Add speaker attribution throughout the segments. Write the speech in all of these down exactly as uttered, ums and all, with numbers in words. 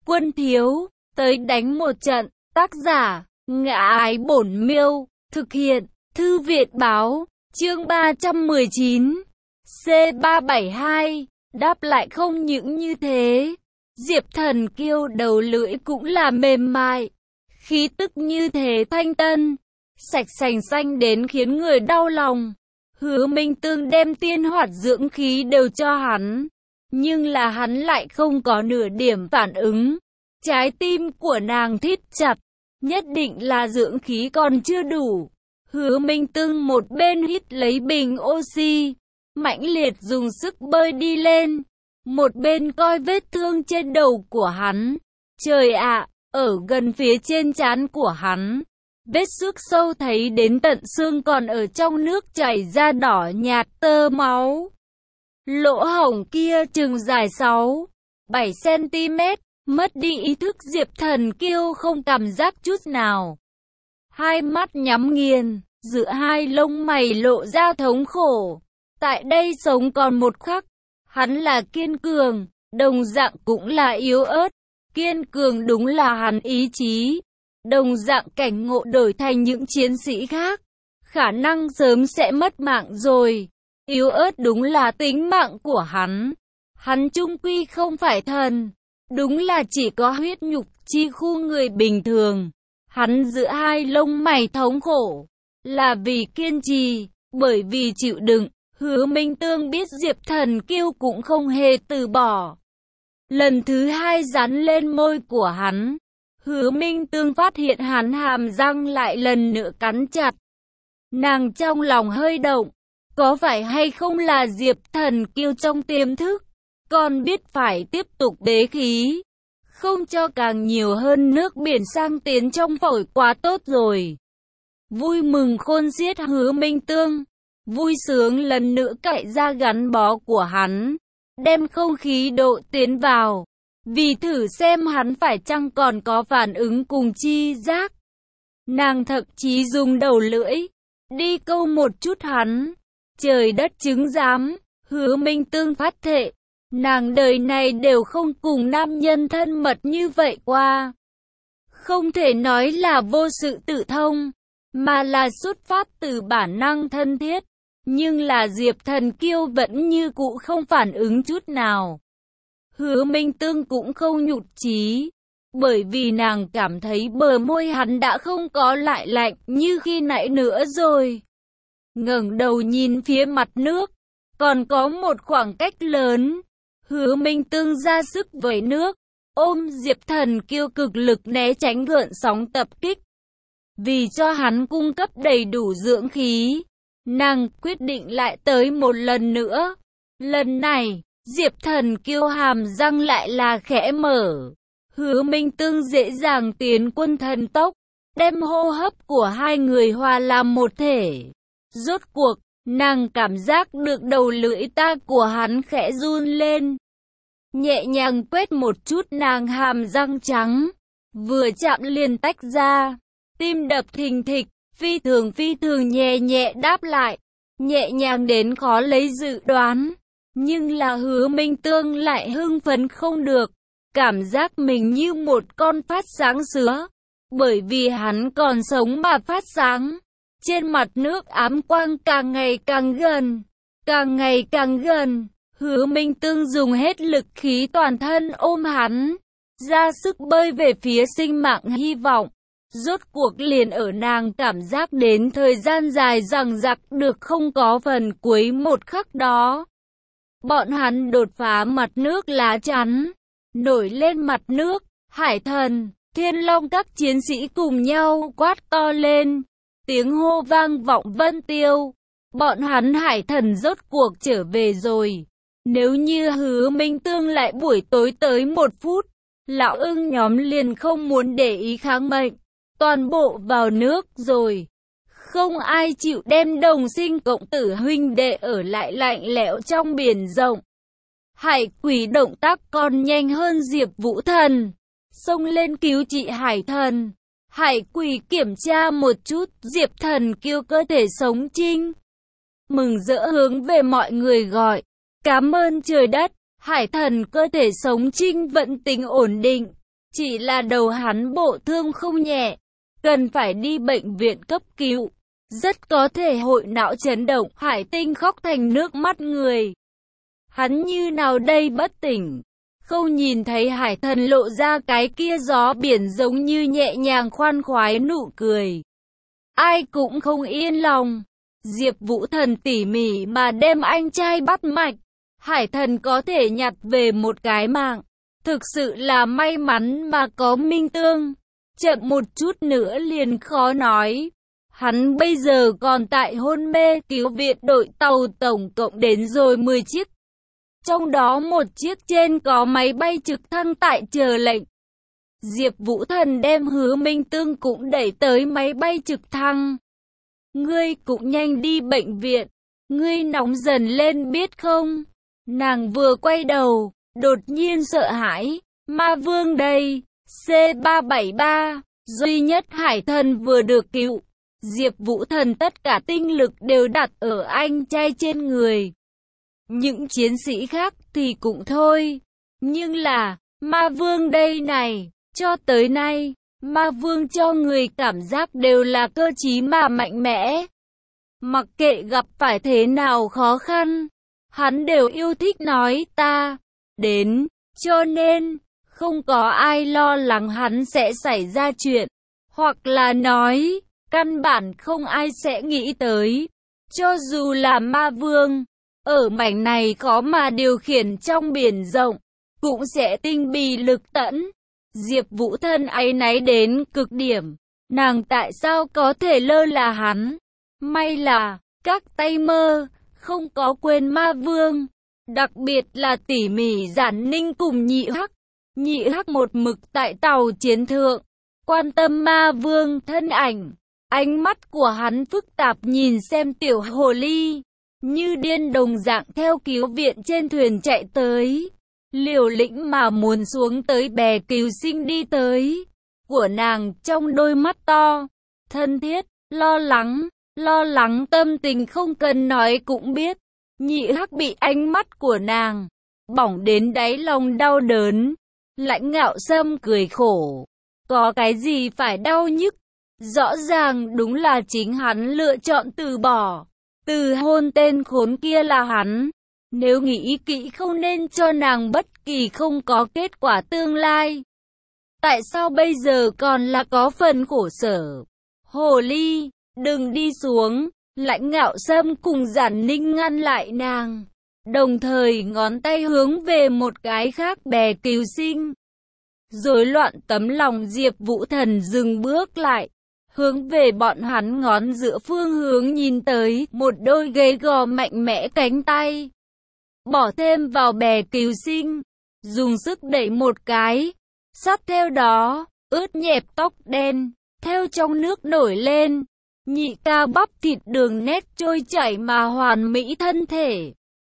Speaker 1: Quân thiếu, tới đánh một trận. Tác giả, Ngã Ái Bổn Miêu. Thực hiện, Thư viện báo. Chương ba trăm mười chín. C ba bảy hai. Đáp lại không những như thế. Diệp Thần Kiêu đầu lưỡi cũng là mềm mại. Khí tức như thế thanh tân. Sạch sành xanh đến khiến người đau lòng. Hứa Minh Tương đem tiên hoạt dưỡng khí đều cho hắn. Nhưng là hắn lại không có nửa điểm phản ứng. Trái tim của nàng thít chặt. Nhất định là dưỡng khí còn chưa đủ. Hứa Minh Tương một bên hít lấy bình oxy. Mãnh liệt dùng sức bơi đi lên. Một bên coi vết thương trên đầu của hắn. Trời ạ, ở gần phía trên trán của hắn. Vết xước sâu thấy đến tận xương còn ở trong nước chảy ra đỏ nhạt tơ máu. Lỗ hổng kia chừng dài sáu, bảy xăng-ti-mét, mất đi ý thức Diệp Thần Kiêu không cảm giác chút nào. Hai mắt nhắm nghiền, giữa hai lông mày lộ ra thống khổ. Tại đây sống còn một khắc, hắn là kiên cường, đồng dạng cũng là yếu ớt. Kiên cường đúng là hắn ý chí. Đồng dạng cảnh ngộ đổi thành những chiến sĩ khác. Khả năng sớm sẽ mất mạng rồi. Yếu ớt đúng là tính mạng của hắn. Hắn chung quy không phải thần. Đúng là chỉ có huyết nhục chi khu người bình thường. Hắn giữa hai lông mày thống khổ. Là vì kiên trì. Bởi vì chịu đựng. Hứa Minh Tương biết Diệp Thần Kiêu cũng không hề từ bỏ. Lần thứ hai dán lên môi của hắn. Hứa Minh Tương phát hiện hắn hàm răng lại lần nữa cắn chặt. Nàng trong lòng hơi động. Có phải hay không là Diệp Thần Kiêu trong tiềm thức? Còn biết phải tiếp tục bế khí. Không cho càng nhiều hơn nước biển sang tiến trong phổi quá tốt rồi. Vui mừng khôn xiết Hứa Minh Tương. Vui sướng lần nữa cạy ra gắn bó của hắn. Đem không khí độ tiến vào. Vì thử xem hắn phải chăng còn có phản ứng cùng chi giác. Nàng thậm chí dùng đầu lưỡi. Đi câu một chút hắn. Trời đất chứng giám. Hứa Minh Tương phát thệ. Nàng đời này đều không cùng nam nhân thân mật như vậy qua. Không thể nói là vô sự tự thông. Mà là xuất phát từ bản năng thân thiết. Nhưng là Diệp Thần Kiêu vẫn như cũ không phản ứng chút nào. Hứa Minh Tương cũng không nhụt chí. Bởi vì nàng cảm thấy bờ môi hắn đã không có lại lạnh như khi nãy nữa rồi. Ngẩng đầu nhìn phía mặt nước. Còn có một khoảng cách lớn. Hứa Minh Tương ra sức với nước. Ôm Diệp Thần Kiêu cực lực né tránh gợn sóng tập kích. Vì cho hắn cung cấp đầy đủ dưỡng khí. Nàng quyết định lại tới một lần nữa. Lần này, Diệp Thần Kiêu hàm răng lại là khẽ mở. Hứa Minh Tương dễ dàng tiến quân thần tốc. Đem hô hấp của hai người hòa làm một thể. Rốt cuộc, nàng cảm giác được đầu lưỡi ta của hắn khẽ run lên. Nhẹ nhàng quét một chút nàng hàm răng trắng. Vừa chạm liền tách ra. Tim đập thình thịch. Phi thường phi thường nhẹ nhẹ đáp lại. Nhẹ nhàng đến khó lấy dự đoán. Nhưng là Hứa Minh Tương lại hưng phấn không được. Cảm giác mình như một con phát sáng sứa. Bởi vì hắn còn sống mà phát sáng. Trên mặt nước ám quang càng ngày càng gần. Càng ngày càng gần. Hứa Minh Tương dùng hết lực khí toàn thân ôm hắn. Ra sức bơi về phía sinh mạng hy vọng. Rốt cuộc liền ở nàng cảm giác đến thời gian dài rằng giặc được không có phần cuối một khắc đó. Bọn hắn đột phá mặt nước lá chắn. Nổi lên mặt nước, Hải Thần, Thiên Long các chiến sĩ cùng nhau quát to lên. Tiếng hô vang vọng vân tiêu. Bọn hắn Hải Thần rốt cuộc trở về rồi. Nếu như Hứa Minh Tương lại buổi tối tới một phút, lão ưng nhóm liền không muốn để ý kháng mệnh. Toàn bộ vào nước rồi. Không ai chịu đem đồng sinh cộng tử huynh đệ ở lại lạnh lẽo trong biển rộng. Hải Quỷ động tác còn nhanh hơn Diệp Vũ Thần. Xông lên cứu trị Hải Thần. Hải Quỷ kiểm tra một chút Diệp Thần Kiêu cơ thể sống trinh. Mừng rỡ hướng về mọi người gọi. Cảm ơn trời đất. Hải Thần cơ thể sống trinh vẫn tính ổn định. chỉ là đầu hắn bộ thương không nhẹ, cần phải đi bệnh viện cấp cứu. Rất có thể hội não chấn động. Hải Tinh khóc thành nước mắt người. Hắn như nào đây bất tỉnh, không nhìn thấy Hải Thần lộ ra cái kia gió biển giống như nhẹ nhàng khoan khoái nụ cười. Ai cũng không yên lòng. Diệp Vũ Thần tỉ mỉ mà đem anh trai bắt mạch. Hải Thần có thể nhặt về một cái mạng. Thực sự là may mắn mà có Minh Tương. Chậm một chút nữa liền khó nói. Hắn bây giờ còn tại hôn mê. Cứu viện đội tàu tổng cộng đến rồi mười chiếc. Trong đó một chiếc trên có máy bay trực thăng tại chờ lệnh. Diệp Vũ Thần đem Hứa Minh Tương cũng đẩy tới máy bay trực thăng. Ngươi cũng nhanh đi bệnh viện. Ngươi nóng dần lên biết không? Nàng vừa quay đầu, đột nhiên sợ hãi. Ma Vương đây, C ba bảy ba, duy nhất Hải Thần vừa được cứu. Diệp Vũ Thần tất cả tinh lực đều đặt ở anh trai trên người. Những chiến sĩ khác thì cũng thôi. Nhưng là, Ma Vương đây này, cho tới nay, Ma Vương cho người cảm giác đều là cơ trí mà mạnh mẽ. Mặc kệ gặp phải thế nào khó khăn, hắn đều yêu thích nói ta đến, cho nên không có ai lo lắng hắn sẽ xảy ra chuyện, hoặc là nói, căn bản không ai sẽ nghĩ tới. Cho dù là Ma Vương, ở mảnh này khó mà điều khiển trong biển rộng, cũng sẽ tinh bì lực tẫn. Diệp Vũ Thần áy náy đến cực điểm, nàng tại sao có thể lơ là hắn? May là, các tay mơ, không có quên Ma Vương, đặc biệt là tỉ mỉ Giản Ninh cùng Nhị Hắc. Nhị Hắc một mực tại tàu chiến thượng, quan tâm Ma Vương thân ảnh, ánh mắt của hắn phức tạp nhìn xem tiểu hồ ly, như điên đồng dạng theo cứu viện trên thuyền chạy tới. Liều lĩnh mà muốn xuống tới bè cứu sinh đi tới. Của nàng trong đôi mắt to, thân thiết, lo lắng, lo lắng tâm tình không cần nói cũng biết. Nhị Hắc bị ánh mắt của nàng bỏng đến đáy lòng đau đớn. Lãnh Ngạo Sâm cười khổ. Có cái gì phải đau nhức? Rõ ràng đúng là chính hắn lựa chọn từ bỏ. Từ hôn tên khốn kia là hắn. Nếu nghĩ kỹ không nên cho nàng bất kỳ không có kết quả tương lai. Tại sao bây giờ còn là có phần khổ sở? Hồ ly, đừng đi xuống. Lãnh Ngạo Sâm cùng Giản Ninh ngăn lại nàng, đồng thời ngón tay hướng về một cái khác bè cứu sinh. Rối loạn tấm lòng Diệp Vũ Thần dừng bước lại, hướng về bọn hắn ngón giữa phương hướng nhìn tới, một đôi gầy gò mạnh mẽ cánh tay. Bỏ thêm vào bè cứu sinh, dùng sức đẩy một cái, sát theo đó, ướt nhẹp tóc đen, theo trong nước nổi lên. Nhị ca bắp thịt đường nét trôi chảy mà hoàn mỹ thân thể.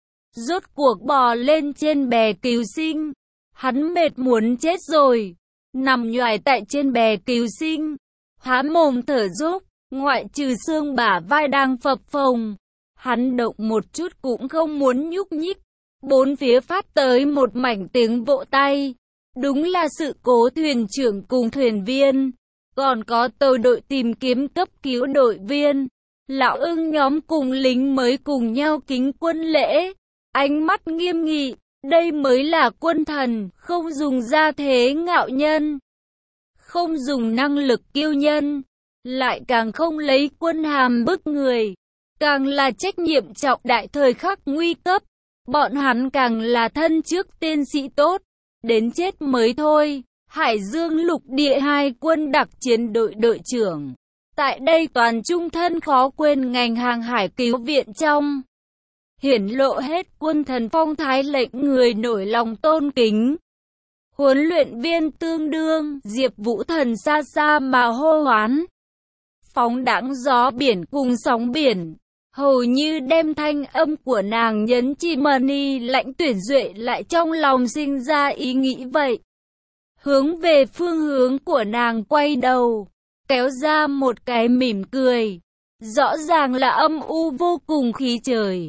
Speaker 1: Rốt cuộc bò lên trên bè cứu sinh. Hắn mệt muốn chết rồi. Nằm nhoài tại trên bè cứu sinh. Há mồm thở dốc. Ngoại trừ xương bả vai đang phập phồng. Hắn động một chút cũng không muốn nhúc nhích. Bốn phía phát tới một mảnh tiếng vỗ tay. Đúng là sự cố thuyền trưởng cùng thuyền viên. Còn có tàu đội tìm kiếm cấp cứu đội viên. Lão Ưng nhóm cùng lính mới cùng nhau kính quân lễ. Ánh mắt nghiêm nghị. Đây mới là quân thần. Không dùng gia thế ngạo nhân. Không dùng năng lực kiêu nhân. Lại càng không lấy quân hàm bức người. Càng là trách nhiệm trọng đại thời khắc nguy cấp. Bọn hắn càng là thân trước tiên sĩ tốt. Đến chết mới thôi. Hải Dương lục địa hai quân đặc chiến đội đội trưởng. Tại đây toàn trung thân khó quên ngành hàng hải cứu viện trong. Hiển lộ hết quân thần phong thái lệnh người nổi lòng tôn kính. Huấn luyện viên tương đương, Diệp Vũ Thần xa xa mà hô hoán. Phóng đãng gió biển cùng sóng biển. Hầu như đem thanh âm của nàng nhấn chìm mani Lãnh Tuyển Duệ lại trong lòng sinh ra ý nghĩ vậy. Hướng về phương hướng của nàng quay đầu, kéo ra một cái mỉm cười. Rõ ràng là âm u vô cùng khí trời.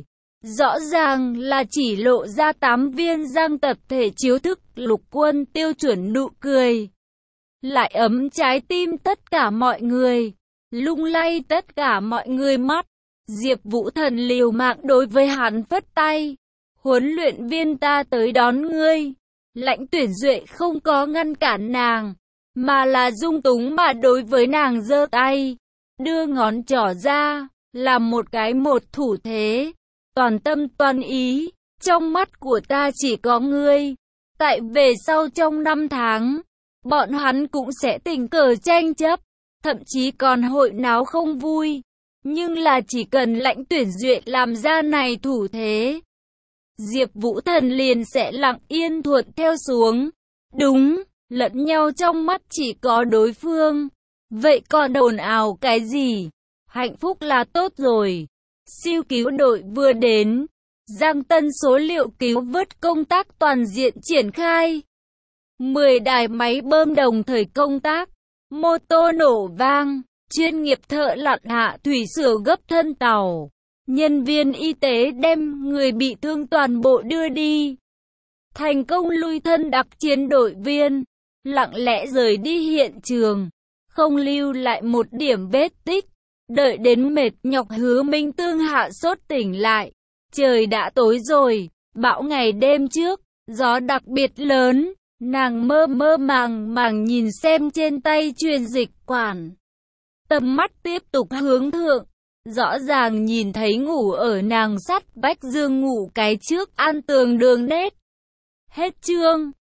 Speaker 1: Rõ ràng là chỉ lộ ra tám viên răng tập thể chiếu thức lục quân tiêu chuẩn nụ cười. Lại ấm trái tim tất cả mọi người, lung lay tất cả mọi người mắt. Diệp Vũ Thần liều mạng đối với hắn phất tay. Huấn luyện viên ta tới đón ngươi. Lãnh Tuyển Duệ không có ngăn cản nàng, mà là dung túng mà đối với nàng giơ tay, đưa ngón trỏ ra, làm một cái một thủ thế. Toàn tâm toàn ý, trong mắt của ta chỉ có ngươi. Tại về sau trong năm tháng, bọn hắn cũng sẽ tình cờ tranh chấp, thậm chí còn hội náo không vui. Nhưng là chỉ cần Lãnh Tuyển Duệ làm ra này thủ thế, Diệp Vũ Thần liền sẽ lặng yên thuận theo xuống. Đúng, lẫn nhau trong mắt chỉ có đối phương. Vậy còn ồn ào cái gì? Hạnh phúc là tốt rồi. Siêu cứu đội vừa đến. Giang Tân số liệu cứu vớt công tác toàn diện triển khai. mười đài máy bơm đồng thời công tác. Mô tô nổ vang. Chuyên nghiệp thợ lặn hạ thủy sửa gấp thân tàu. Nhân viên y tế đem người bị thương toàn bộ đưa đi. Thành công lui thân đặc chiến đội viên. Lặng lẽ rời đi hiện trường. Không lưu lại một điểm vết tích. Đợi đến mệt nhọc Hứa Minh Tương hạ sốt tỉnh lại. Trời đã tối rồi. Bão ngày đêm trước. Gió đặc biệt lớn. Nàng mơ mơ màng màng nhìn xem trên tay truyền dịch quản. Tầm mắt tiếp tục hướng thượng. Rõ ràng nhìn thấy ngủ ở nàng sắt vách giường ngủ cái trước an tường đường nét. Hết chương.